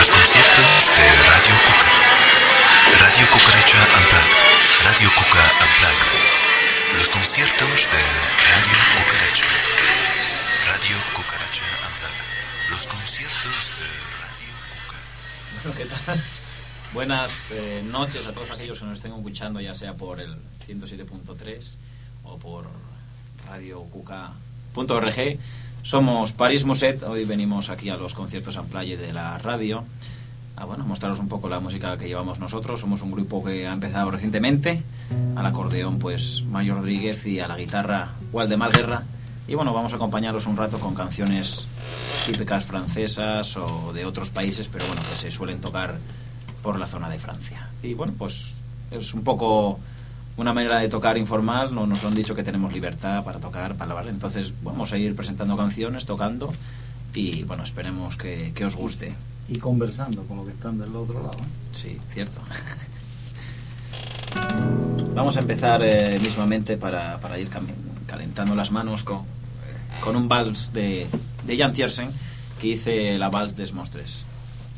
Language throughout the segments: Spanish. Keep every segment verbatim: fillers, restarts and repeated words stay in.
Los conciertos de Radio Cuca. Radio Cucaracha Unplugged. Radio Cuca Unplugged. Los conciertos de Radio Cucaracha. Radio Cucaracha Unplugged. Los conciertos de Radio Cuca. Bueno, ¿qué tal? Buenas eh, noches a todos aquellos que nos estén escuchando, ya sea por el ciento siete punto tres o por radio cuca punto org. Somos París Muset. Hoy venimos aquí a los conciertos Unplugged de la radio a bueno, mostraros un poco la música que llevamos nosotros. Somos un grupo que ha empezado recientemente. Al acordeón pues Mario Rodríguez y a la guitarra Waldemar Guerra. Y bueno, vamos a acompañaros un rato con canciones típicas francesas o de otros países, pero bueno, que se suelen tocar por la zona de Francia. Y bueno, pues es un poco una manera de tocar informal. No nos han dicho que tenemos libertad para tocar, para hablar. Entonces vamos a ir presentando canciones, tocando, y bueno, esperemos que, que os guste. Y conversando con los que están del otro lado. Sí, cierto. Vamos a empezar eh, mismamente para, para ir calentando las manos con, con un vals de, de Jan Tiersen, que hice la vals des Monstres.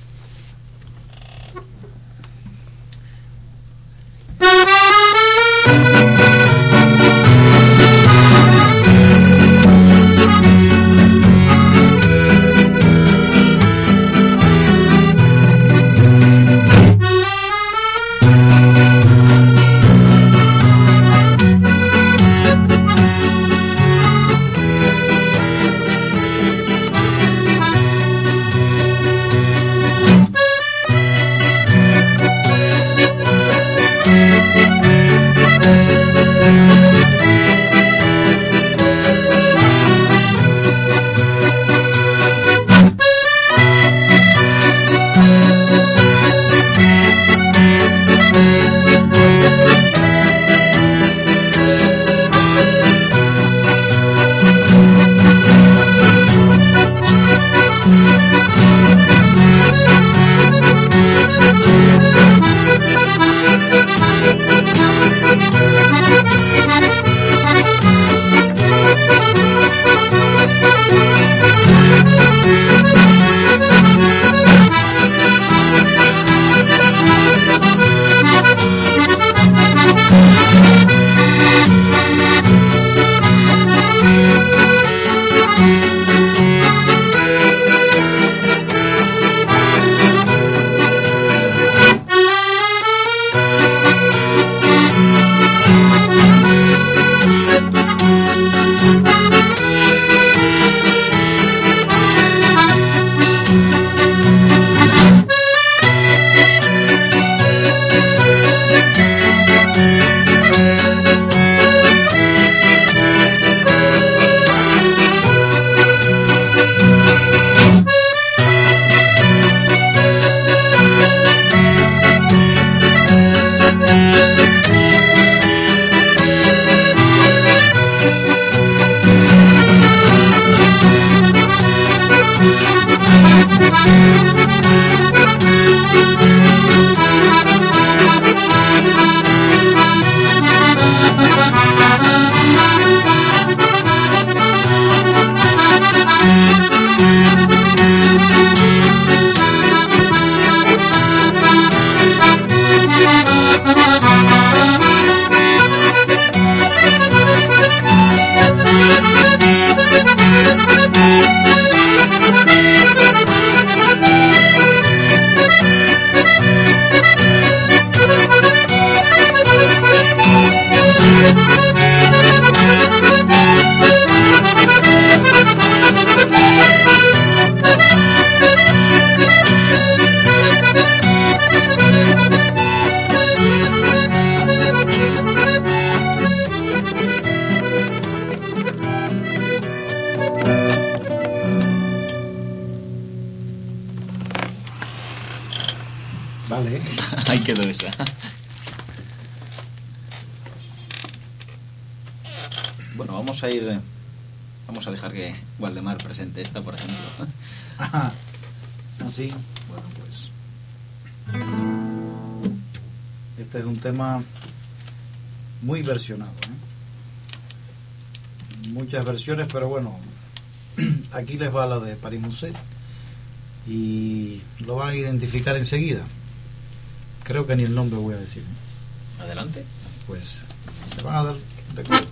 Vale. Ahí quedó esa. Bueno, vamos a ir... Vamos a dejar que Waldemar presente esta, por ejemplo. Ajá. Así. Bueno, pues... Este es un tema muy versionado, ¿eh? Muchas versiones, pero bueno, aquí les va la de París Muset. y lo van a identificar enseguida. Creo que ni el nombre voy a decir. ¿eh? Adelante. Pues se van a dar de acuerdo.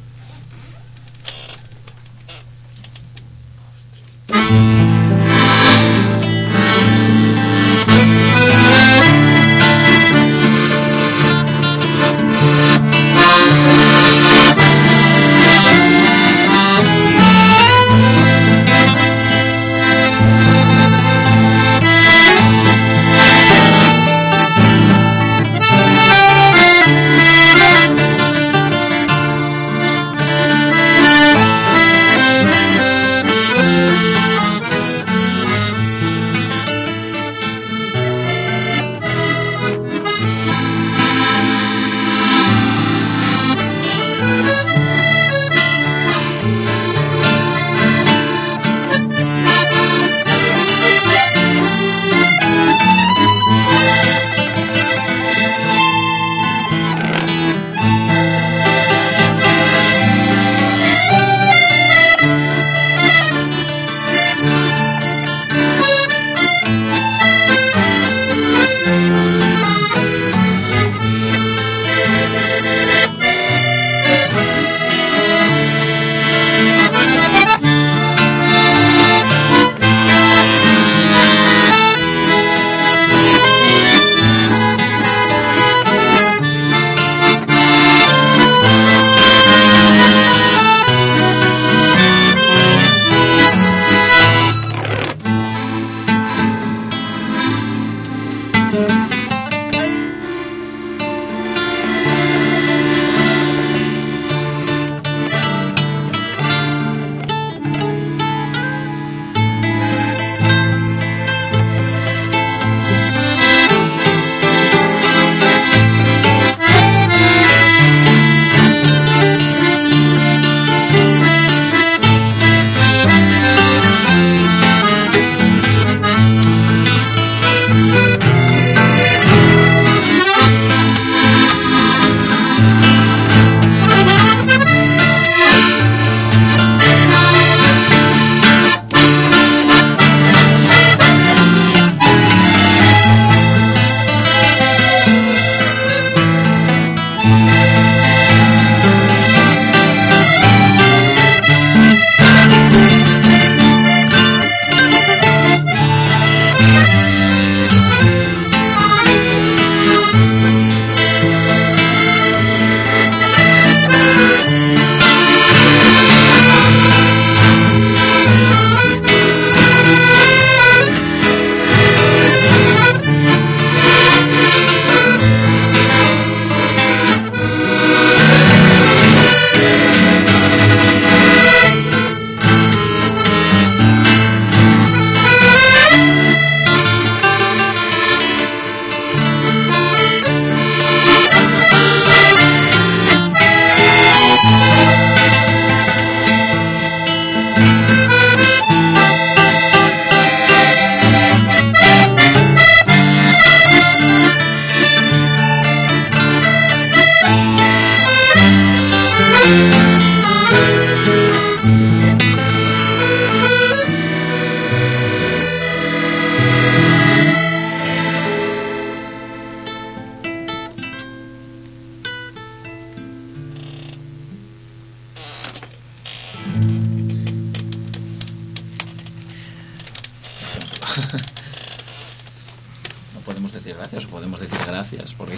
No podemos decir gracias o podemos decir gracias porque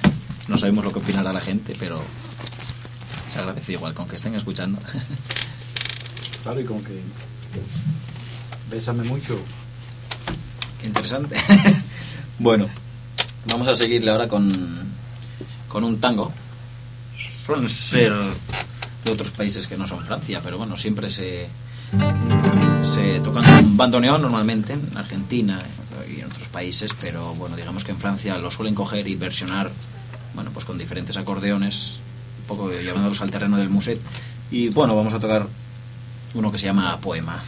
no sabemos lo que opinará la gente, pero se agradece igual con que estén escuchando. Claro, y con que bésame mucho. Interesante. Bueno, vamos a seguirle ahora con, con un tango. Suelen ser de otros países que no son Francia, pero bueno, siempre se, se tocan con bandoneón normalmente en Argentina y en otros países, pero bueno, digamos que en Francia lo suelen coger y versionar, bueno, pues con diferentes acordeones, un poco llevándolos al terreno del muset. Y bueno, vamos a tocar uno que se llama Poema.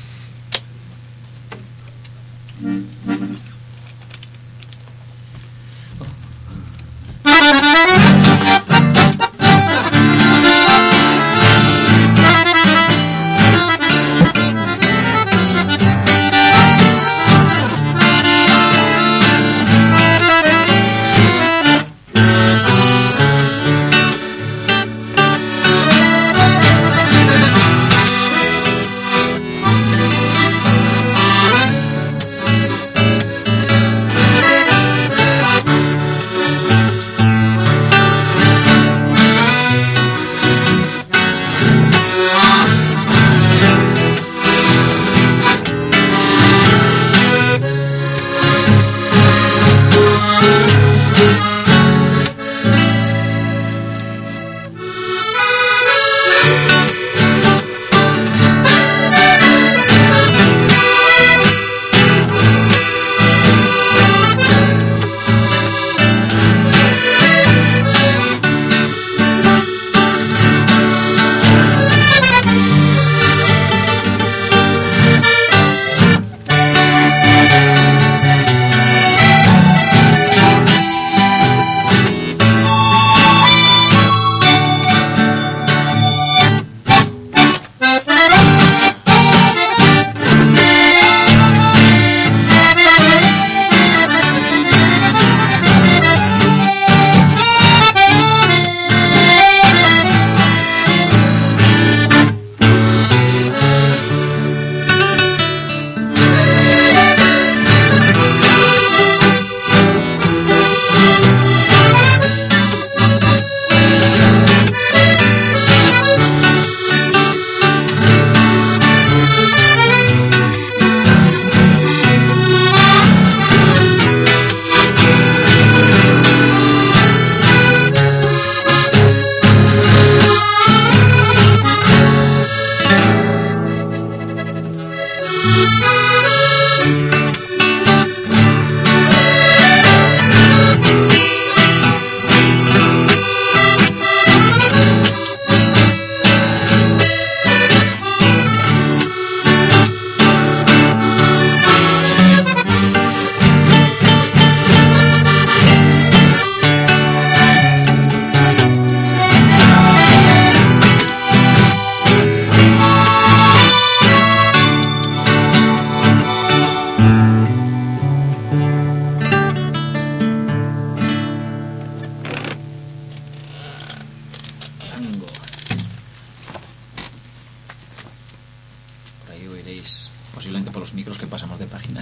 Posiblemente por los micros que pasamos de página.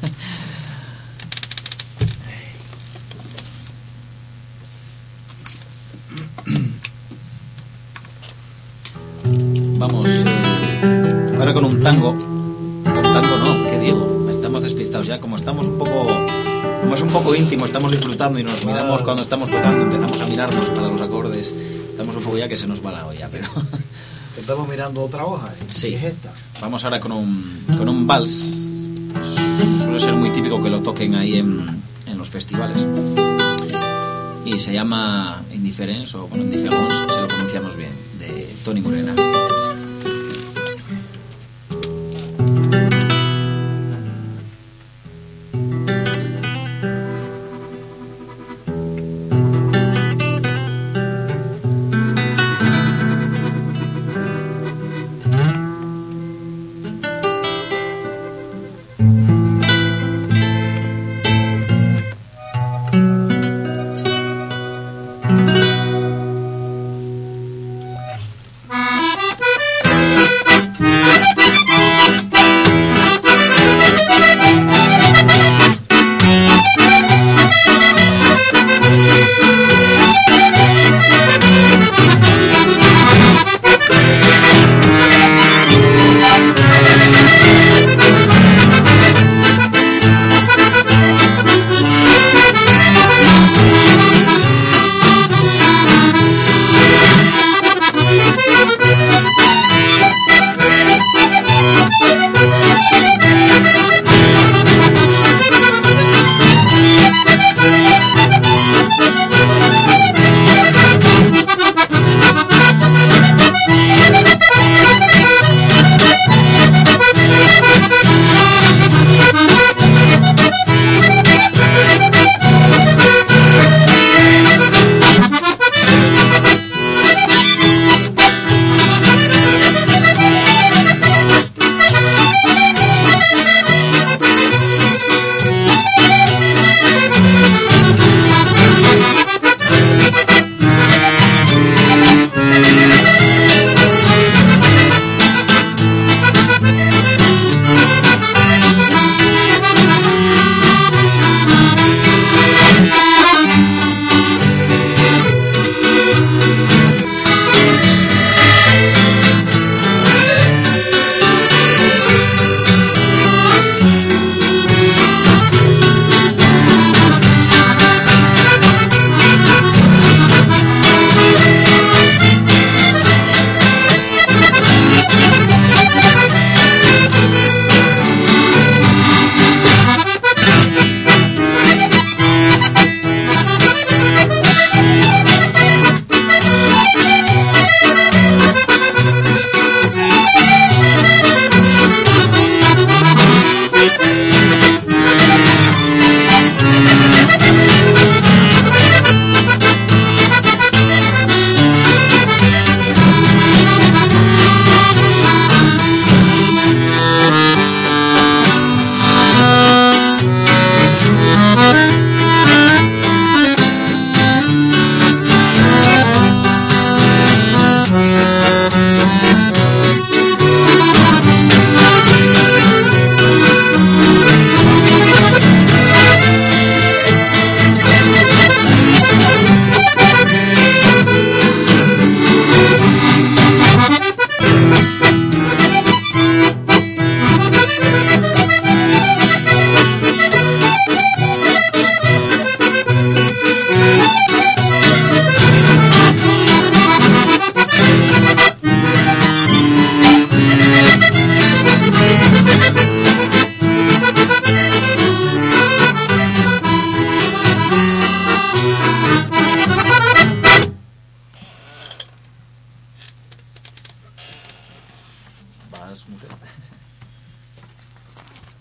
Vamos eh, ahora con un tango. Con tango no, ¿qué digo? Estamos despistados ya, como estamos un poco, como es un poco íntimo, estamos disfrutando y nos miramos cuando estamos tocando, empezamos a mirarnos para los acordes. Estamos un poco ya que se nos va la olla, pero estamos mirando otra hoja. ¿eh? Sí. ¿Qué es esta? Vamos ahora con un con un vals. Suele ser muy típico que lo toquen ahí en, en los festivales. Y se llama Indifference, o bueno, Indifference, si lo pronunciamos bien, de Tony Morena. Thank you.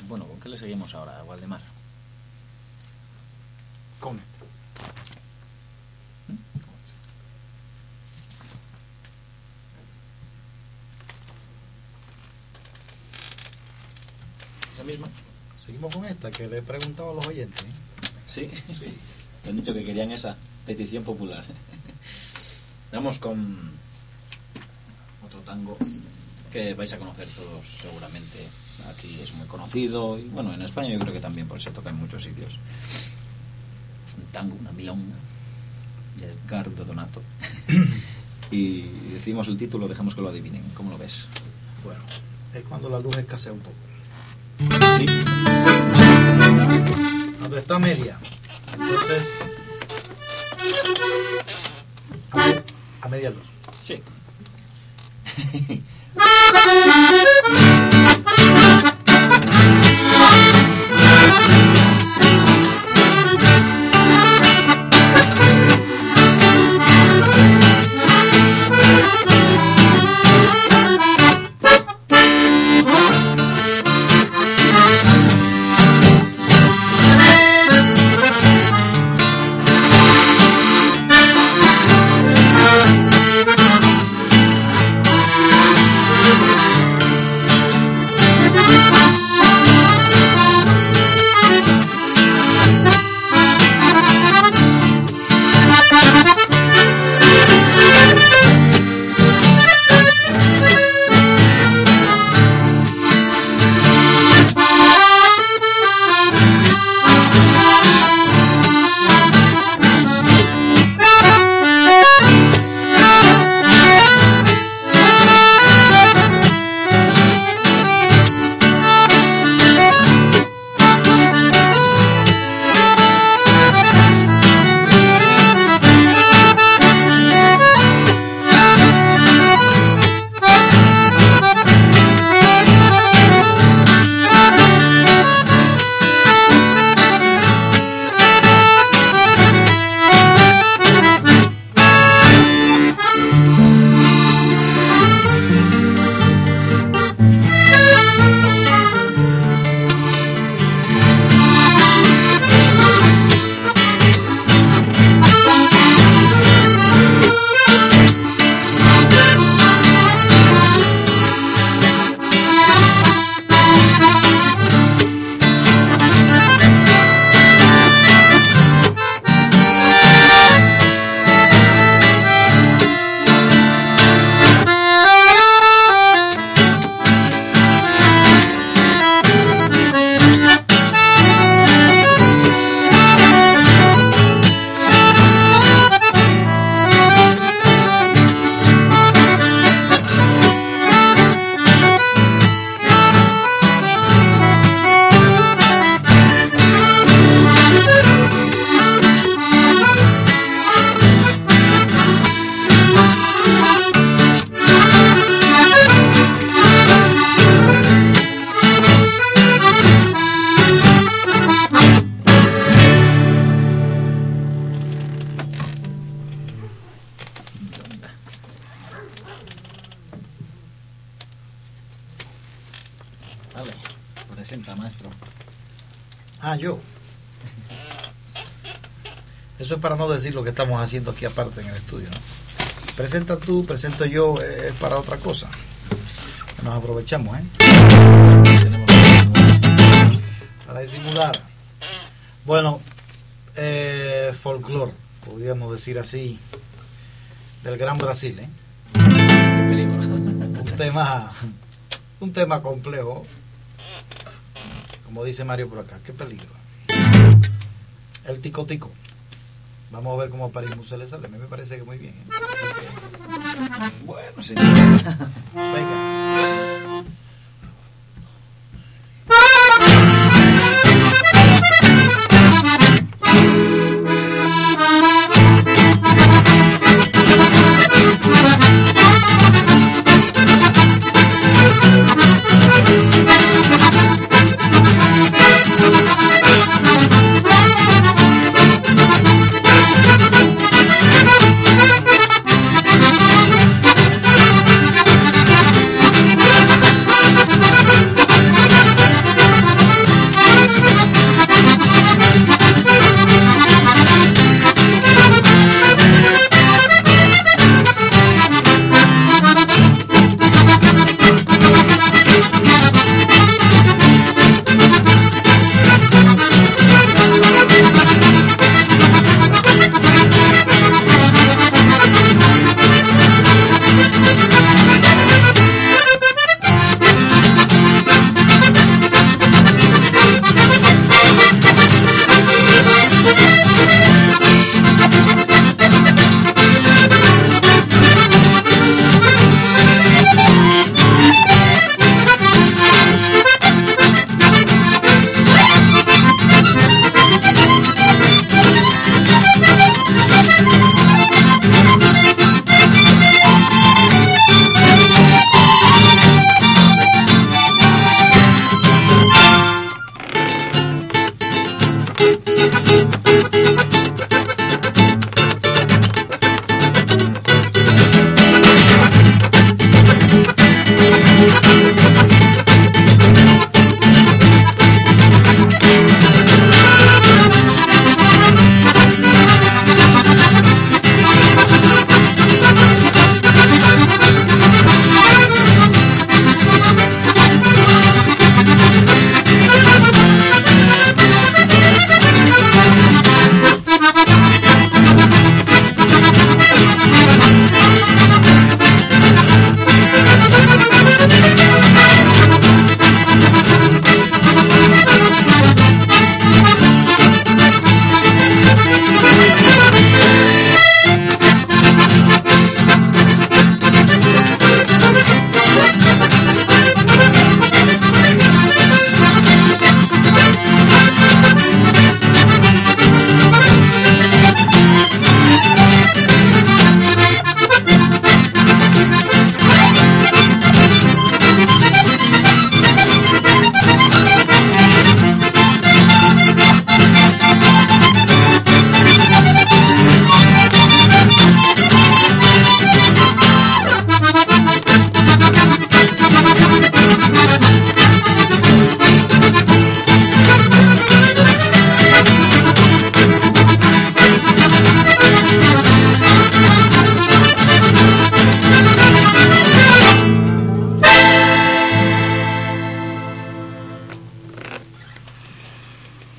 bueno, ¿con qué le seguimos ahora, Waldemar? Con esto. ¿Esa misma? Seguimos con esta que le he preguntado a los oyentes. ¿eh? Sí, sí. Han dicho que querían esa petición popular. Vamos con otro tango que vais a conocer todos seguramente. Aquí es muy conocido y bueno, en España yo creo que también, porque se toca en muchos sitios. Es un tango, una milonga de Edgardo Donato. Y decimos el título, dejamos que lo adivinen. ¿Cómo lo ves? Bueno, es cuando la luz escasea un poco. Sí. Cuando está media. Entonces, a, me- a media luz. Sí. Vale, presenta, maestro. Ah, yo. Eso es para no decir lo que estamos haciendo aquí aparte en el estudio, ¿no? Presenta tú, presento yo, es eh, para otra cosa. Nos aprovechamos, ¿eh? Tenemos Para disimular. Bueno, eh, folclore, podríamos decir así, del Gran Brasil, ¿eh? qué peligro. Un tema, un tema complejo, como dice Mario por acá, qué peligro. El tico tico. Vamos a ver cómo a París se le sale. A mí me parece que muy bien, ¿eh? Así que, Bueno, sí. venga. Thank you.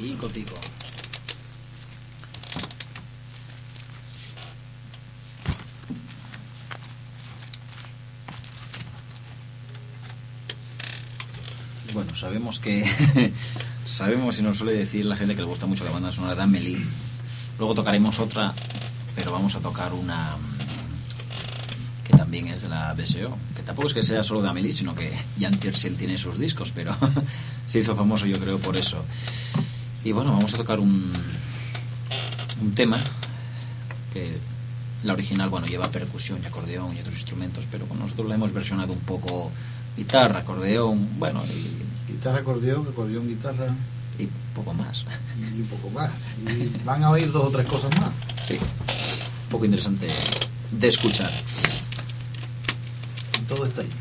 Tico, tico. Bueno, sabemos que sabemos y nos suele decir la gente que le gusta mucho la banda sonora de Amélie. Luego tocaremos otra, pero vamos a tocar una que también es de la B S O, que tampoco es que sea solo de Amélie, sino que Jan Tiersen tiene sus discos, pero se hizo famoso yo creo por eso. Y bueno, vamos a tocar un un tema que la original, bueno, lleva percusión y acordeón y otros instrumentos, pero con nosotros la hemos versionado un poco guitarra, acordeón, bueno, y guitarra, acordeón, acordeón, guitarra y poco más. Y poco más. Y van a oír dos o tres cosas más. Sí, un poco interesante de escuchar. Y todo está ahí.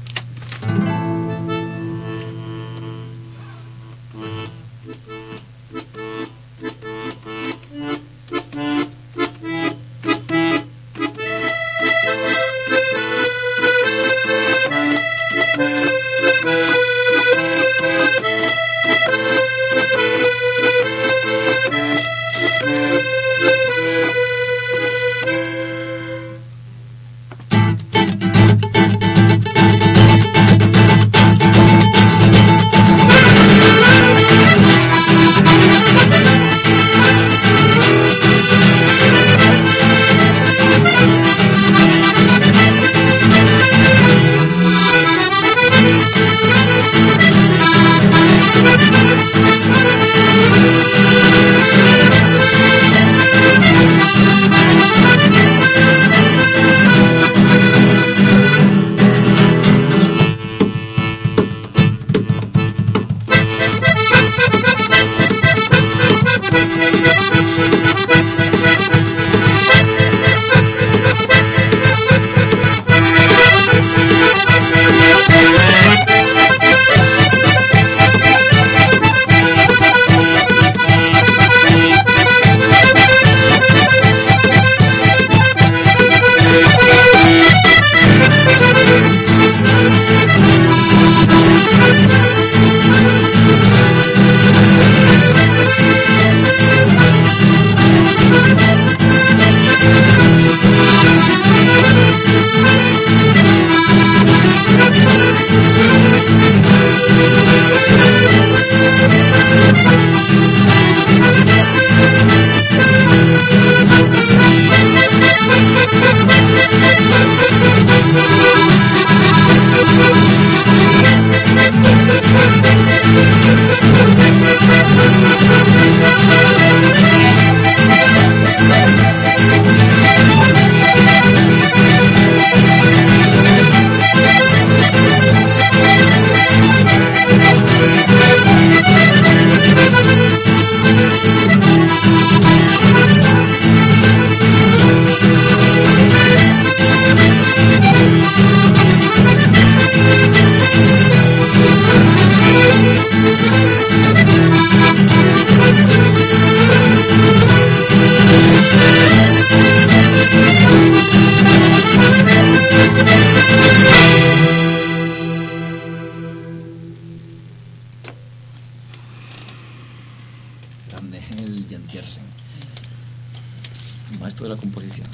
Maestro de la composición.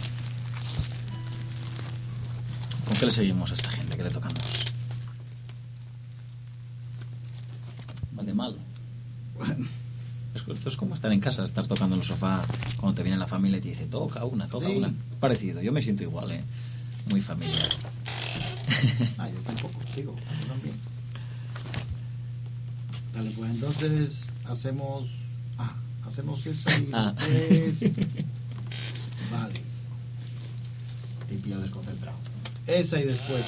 ¿Con qué le seguimos a esta gente que le tocamos? Vale, mal. Bueno, esto es como estar en casa, estar tocando en el sofá cuando te viene la familia y te dice toca una, toca sí. una. Parecido, yo me siento igual, ¿eh? Muy familiar. Ah, yo tampoco, digo, yo también. Dale, pues entonces hacemos... Ah, hacemos eso y ah. después... Vale. Te pillo desconcentrado. Esa y después...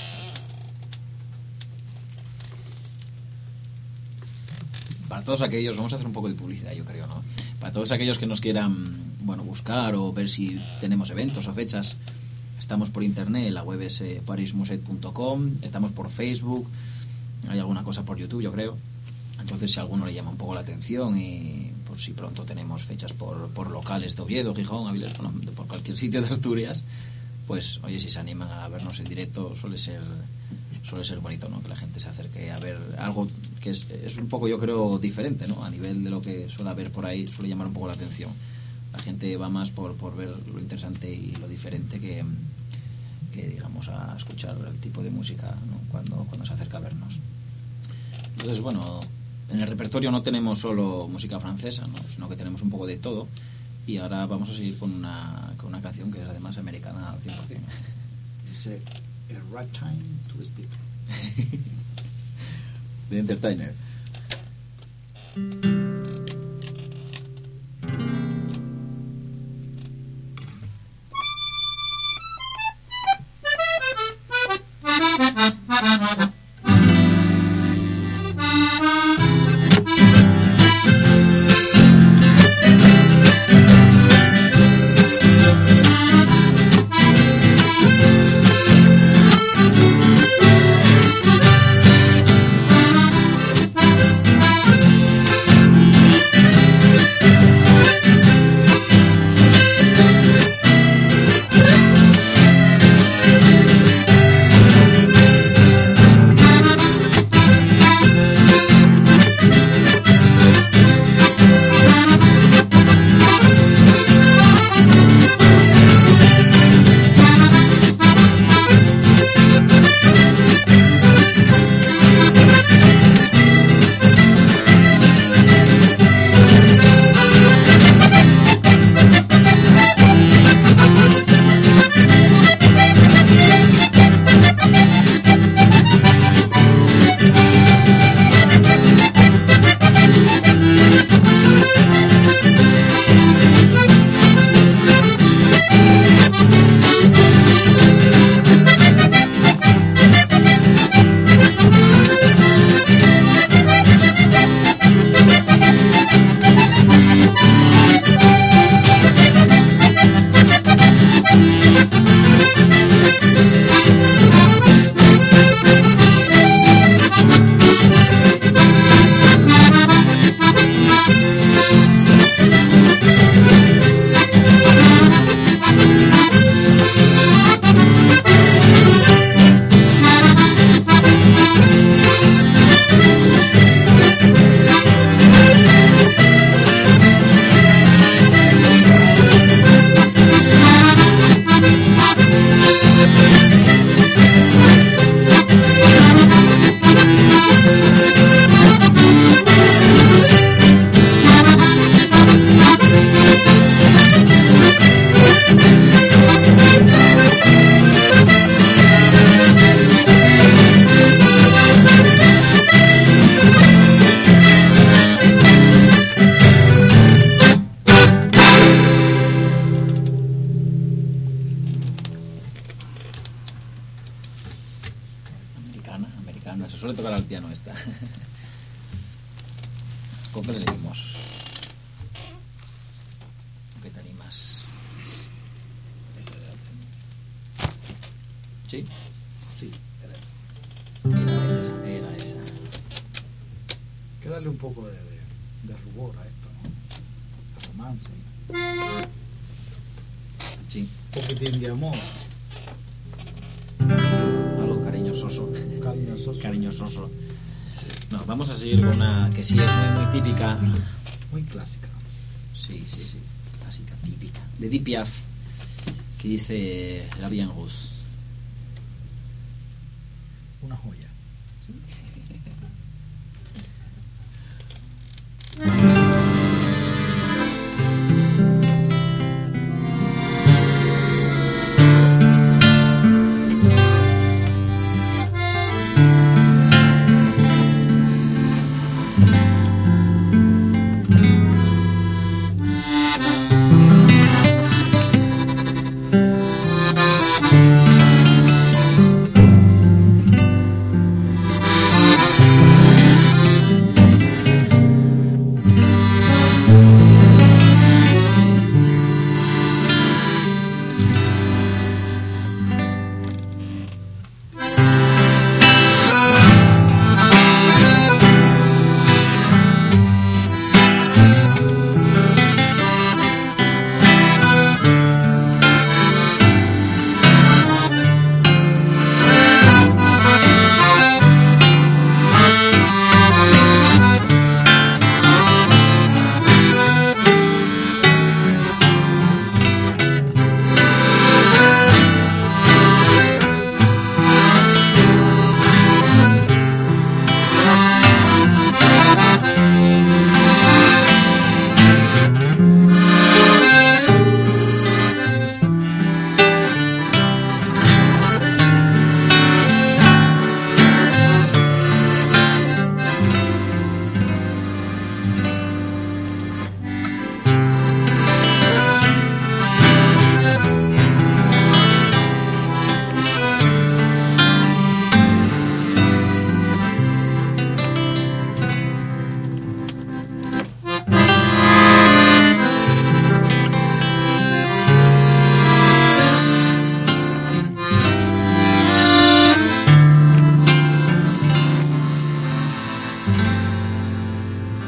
Para todos aquellos, vamos a hacer un poco de publicidad, yo creo, ¿no? Para todos aquellos que nos quieran, bueno, buscar o ver si tenemos eventos o fechas, estamos por internet, la web es eh, parismuset punto com, estamos por Facebook, hay alguna cosa por YouTube, yo creo. Entonces, si a alguno le llama un poco la atención y por si pronto tenemos fechas por, por locales de Oviedo, Gijón, Avilés, bueno, por cualquier sitio de Asturias, pues oye, si se animan a vernos en directo suele ser suele ser bonito, ¿no? Que la gente se acerque a ver algo que es, es un poco, yo creo, diferente, ¿no? A nivel de lo que suele haber por ahí, suele llamar un poco la atención. La gente va más por, por ver lo interesante y lo diferente que, que digamos, a escuchar el tipo de música, ¿no? cuando, cuando se acerca a vernos. Entonces, bueno, en el repertorio no tenemos solo música francesa, ¿no? Sino que tenemos un poco de todo. Y ahora vamos a seguir con una, con una canción que es además americana al cien por ciento. Dice, a right time to stick. The Entertainer. ¿Con qué le seguimos? ¿Qué te animas? Esa de arte. ¿Sí? Sí, era esa. Era esa, era esa. Hay que darle un poco de, de, de rubor a esto, ¿no? De romance. Sí. Un poquitín de amor. Algo cariñososo. Cariñoso. Cariñososo. No, vamos a seguir con una que sí es muy, muy típica. Muy clásica. Sí, sí, sí. Clásica, típica. De Edith Piaf, que dice La Vie en Rose. Una joya.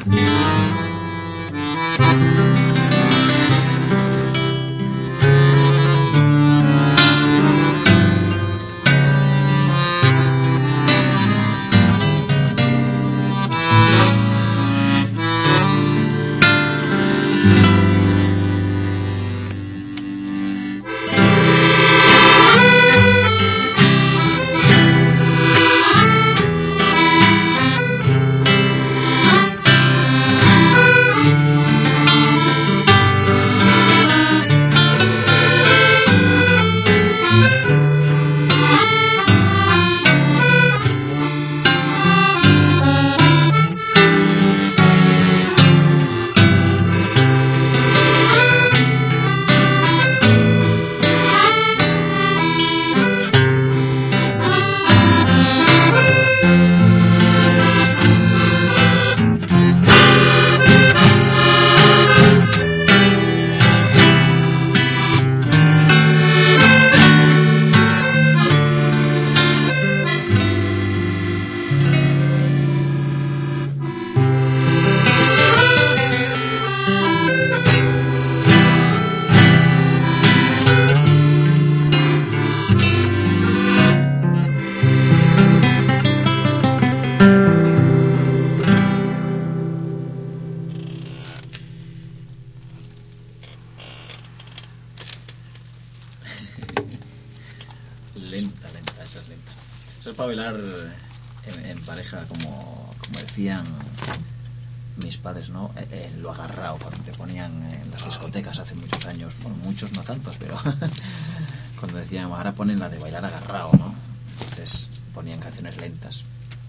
Lenta, lenta, esa es lenta. Eso es para bailar en, en pareja, como, como decían mis padres, ¿no? Eh, eh, lo agarrado, cuando te ponían en las discotecas hace muchos años, bueno, muchos no tantos, pero cuando decían, ahora ponen la de bailar agarrado, ¿no? Entonces ponían canciones lentas.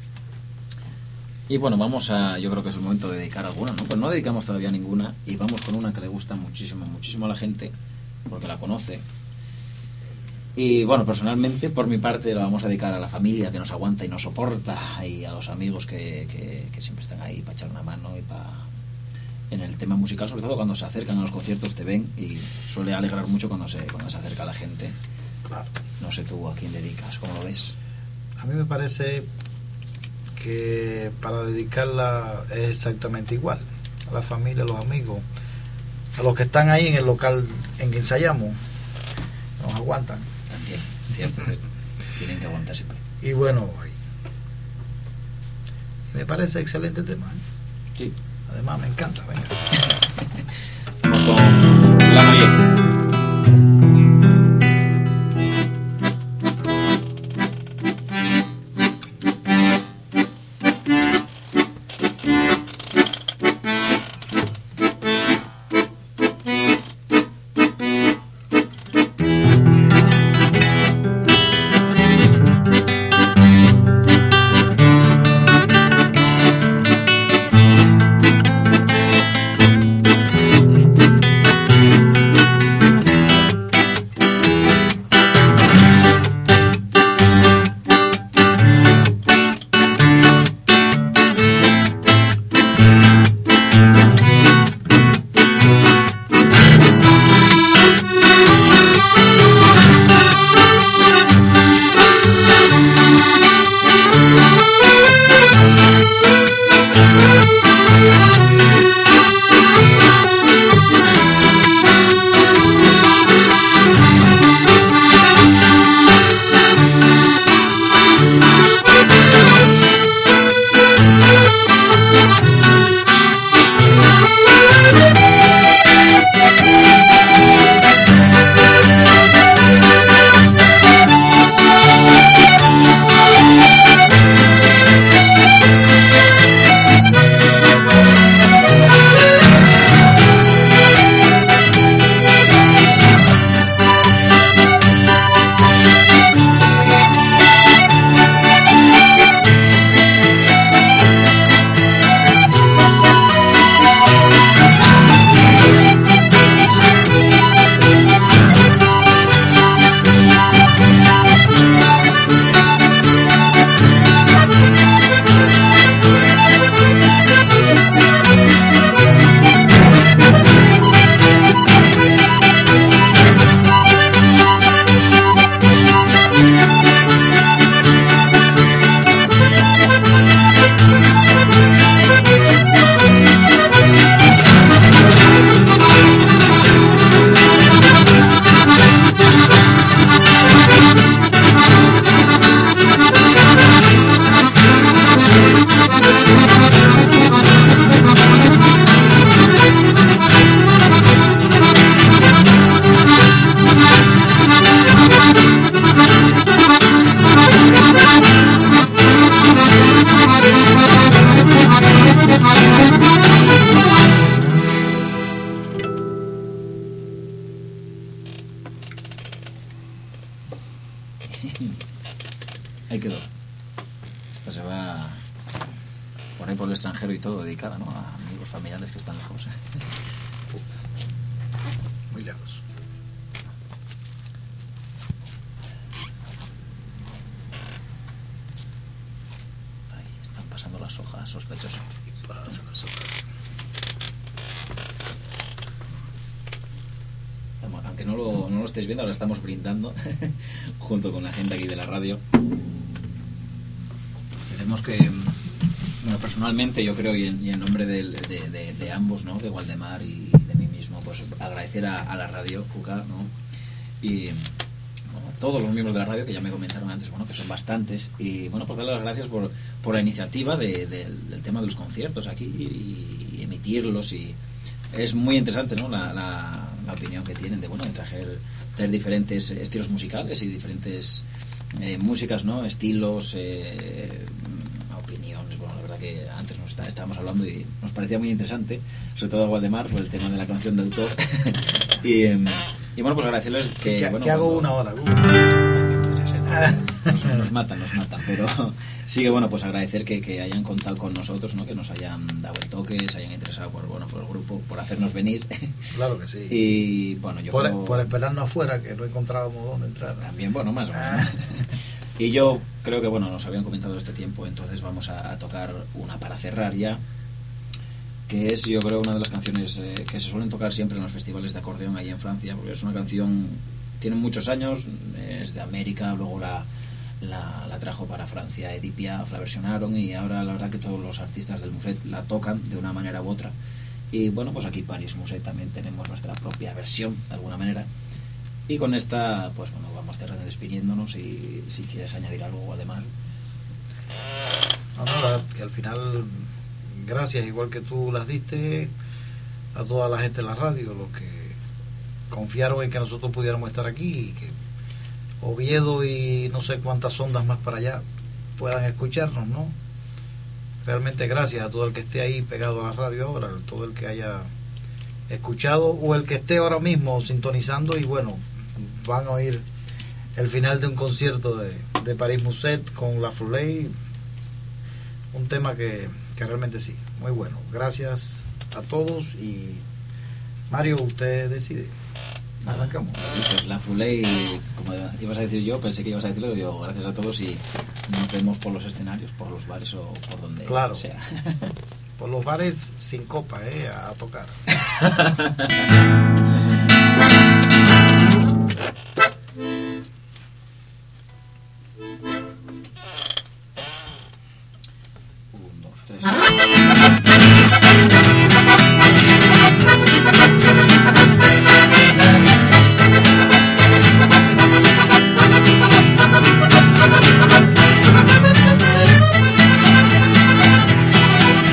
Y bueno, vamos a, yo creo que es el momento de dedicar alguna, ¿no? Pues no dedicamos todavía ninguna y vamos con una que le gusta muchísimo, muchísimo a la gente, porque la conoce. Y bueno, personalmente, por mi parte, la vamos a dedicar a la familia que nos aguanta y nos soporta, y a los amigos que, que, que siempre están ahí para echar una mano y para... En el tema musical, sobre todo cuando se acercan a los conciertos, te ven y suele alegrar mucho cuando se, cuando se acerca la gente. Claro. No sé tú a quién dedicas, ¿cómo lo ves? A mí me parece que para dedicarla es exactamente igual. A la familia, a los amigos, a los que están ahí en el local en que ensayamos, nos aguantan. También, cierto, cierto. Tienen que aguantar siempre. Y bueno, me parece excelente tema, ¿eh? Sí. Además me encanta, venga. Vamos con La Noye. cara, ¿no? A amigos familiares que están lejos. Muy lejos. Ahí están pasando las hojas, sospechoso. Pasan las hojas. Aunque no lo, no lo estéis viendo, ahora estamos brindando junto con la gente aquí de la radio. Queremos que, bueno, personalmente yo creo, y en, y en nombre de, de, de, de ambos, ¿no? De Waldemar y de mí mismo, pues agradecer a, a la radio Cuca, ¿no? Y bueno, a todos los miembros de la radio, que ya me comentaron antes, bueno, que son bastantes, y bueno, pues darles las gracias por, por la iniciativa de, de, del tema de los conciertos aquí y, y emitirlos, y es muy interesante, ¿no? La, la, la opinión que tienen de, bueno, de traer, traer diferentes estilos musicales y diferentes eh, músicas, ¿no? Estilos, eh, opiniones. Bueno, la verdad que antes nos está, estábamos hablando y nos parecía muy interesante, sobre todo a Waldemar, por el tema de la canción de autor. y, eh, y bueno, pues agradecerles que... ¿Qué, bueno, ¿qué hago cuando, una hora? Nos, nos matan, nos matan, pero sí que bueno, pues agradecer que, que hayan contado con nosotros, ¿no? Que nos hayan dado el toque, se hayan interesado por, bueno, por el grupo, por hacernos venir. Claro que sí. Y bueno, yo por, creo, por esperarnos afuera, que no encontrábamos dónde entrar. También, bueno, más o menos. Y yo creo que, bueno, nos habían comentado este tiempo, entonces vamos a, a tocar una para cerrar ya, que es, yo creo, una de las canciones eh, que se suelen tocar siempre en los festivales de acordeón ahí en Francia, porque es una canción, tiene muchos años, es de América, luego la, la, la trajo para Francia Edith Piaf, la versionaron, y ahora la verdad que todos los artistas del Musset la tocan de una manera u otra. Y bueno, pues aquí Paris Musset también tenemos nuestra propia versión, de alguna manera. Y con esta, pues bueno, vamos cerrando, despidiéndonos, y si quieres añadir algo, además. No, nada, que al final, gracias, igual que tú las diste, a toda la gente de la radio, los que confiaron en que nosotros pudiéramos estar aquí, y que Oviedo y no sé cuántas ondas más para allá puedan escucharnos, ¿no? Realmente gracias a todo el que esté ahí pegado a la radio ahora, todo el que haya escuchado o el que esté ahora mismo sintonizando, y bueno, van a oír el final de un concierto de, de Paris Musset con La Foulée, un tema que, que realmente sí, muy bueno. Gracias a todos, y Mario, usted decide. Arrancamos. La Foulée, como ibas a decir yo, pensé que ibas a decirlo yo. Gracias a todos, y nos vemos por los escenarios, por los bares o por donde claro, sea. Por los bares sin copa, eh, a tocar. Un, dos, tres.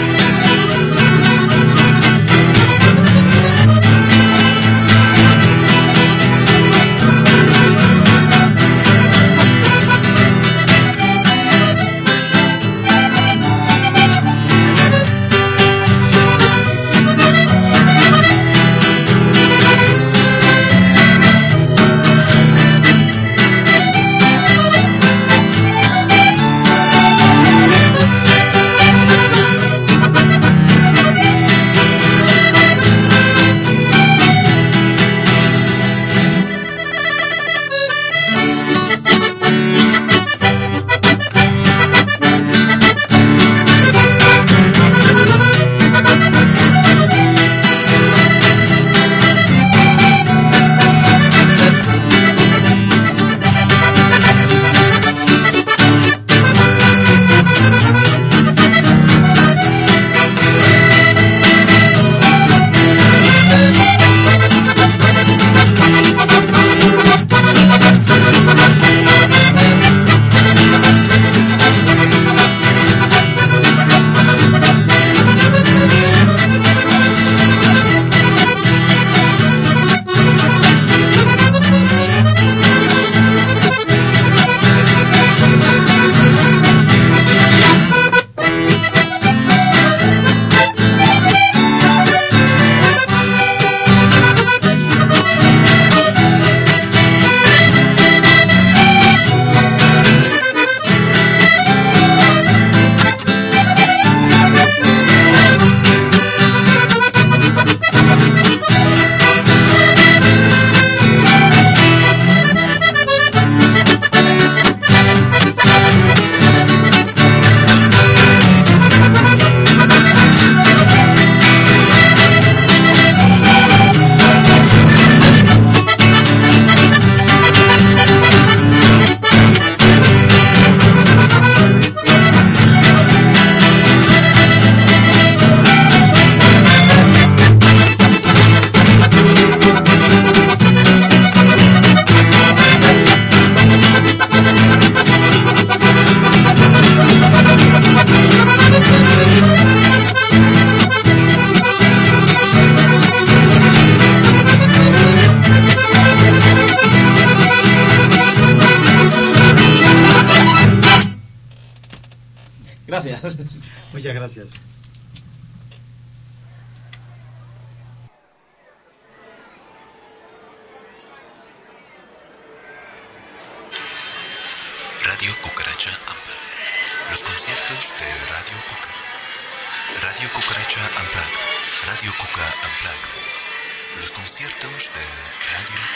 Thank gracias. Muchas gracias. Radio Cucaracha Unplugged. Los conciertos de Radio Cuca. Radio Cucaracha Unplugged. Radio Cuca Unplugged. Los conciertos de Radio